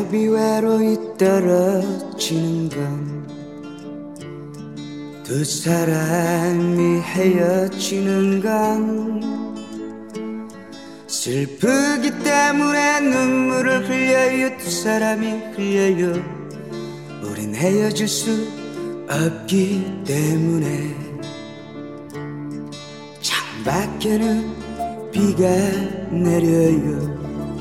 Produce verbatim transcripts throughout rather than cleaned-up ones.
해협이 외로이 떨어지는 건 두 사람이 헤어지는 건 슬프기 때문에 눈물을 흘려요. 두 사람이 흘려요. 우린 헤어질 수 없기 때문에 창밖에는 비가 내려요.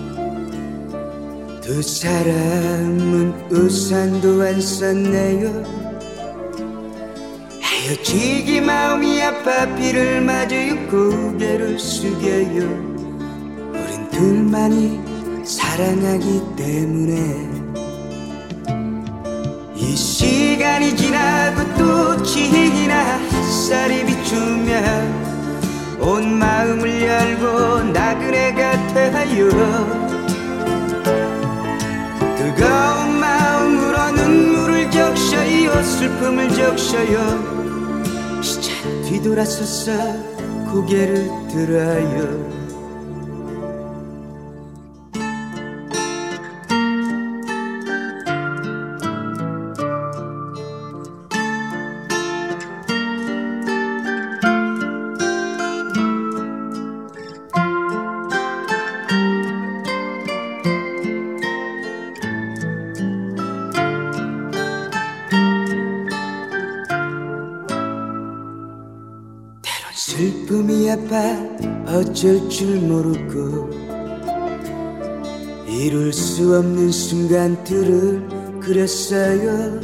두 사람은 우산도 안 썼네요. 헤어지기 마음이 아파 비를 맞아요. 고개를 숙여요. 우린 둘만이 사랑하기 때문에 이 시간이 지나고 또 지나 햇살이 비추며 온 마음을 열고 나그네가 되어요. 뜨거운 마음으로 눈물을 적셔요. 슬픔을 적셔요. 이제 뒤돌아서서 고개를 들어요. 슬픔이 아파 어쩔 줄 모르고 이룰 수 없는 순간들을 그렸어요.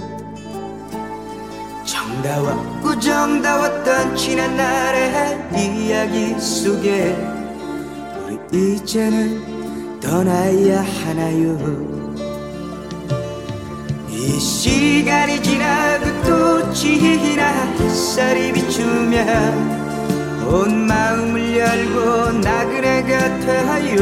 정다웠고 정다웠던 지난 날의 이야기 속에 우리 이제는 떠나야 하나요. 이 시간이 지나고 또 지나 햇살이 비추며 온 마음을 열고 나그네가 되어요.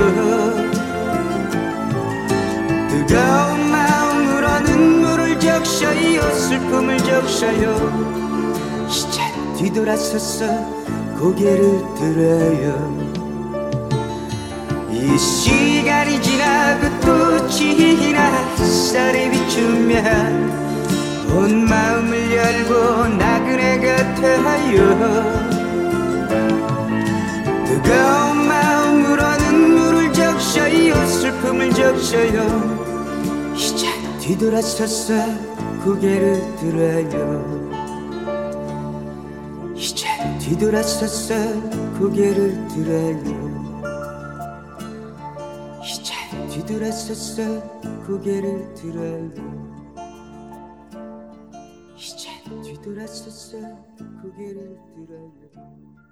뜨거운 마음으로 눈물을 적셔요. 슬픔을 적셔요. 이제 뒤돌아서서 고개를 들어요. 이 시간이 지나고 또 지나 햇살이 비추며 온 마음을 열고 나그네가 되어요. 뜨거운 마음으로 눈물을 적셔요. 슬픔을 적셔요. 이제 뒤돌아서서 고개를 들어요. 이제 뒤돌아서서 고개를 들어요. 이제 뒤돌아서서 고개를 들어요. 이제 뒤돌아서서 고개를 들어요.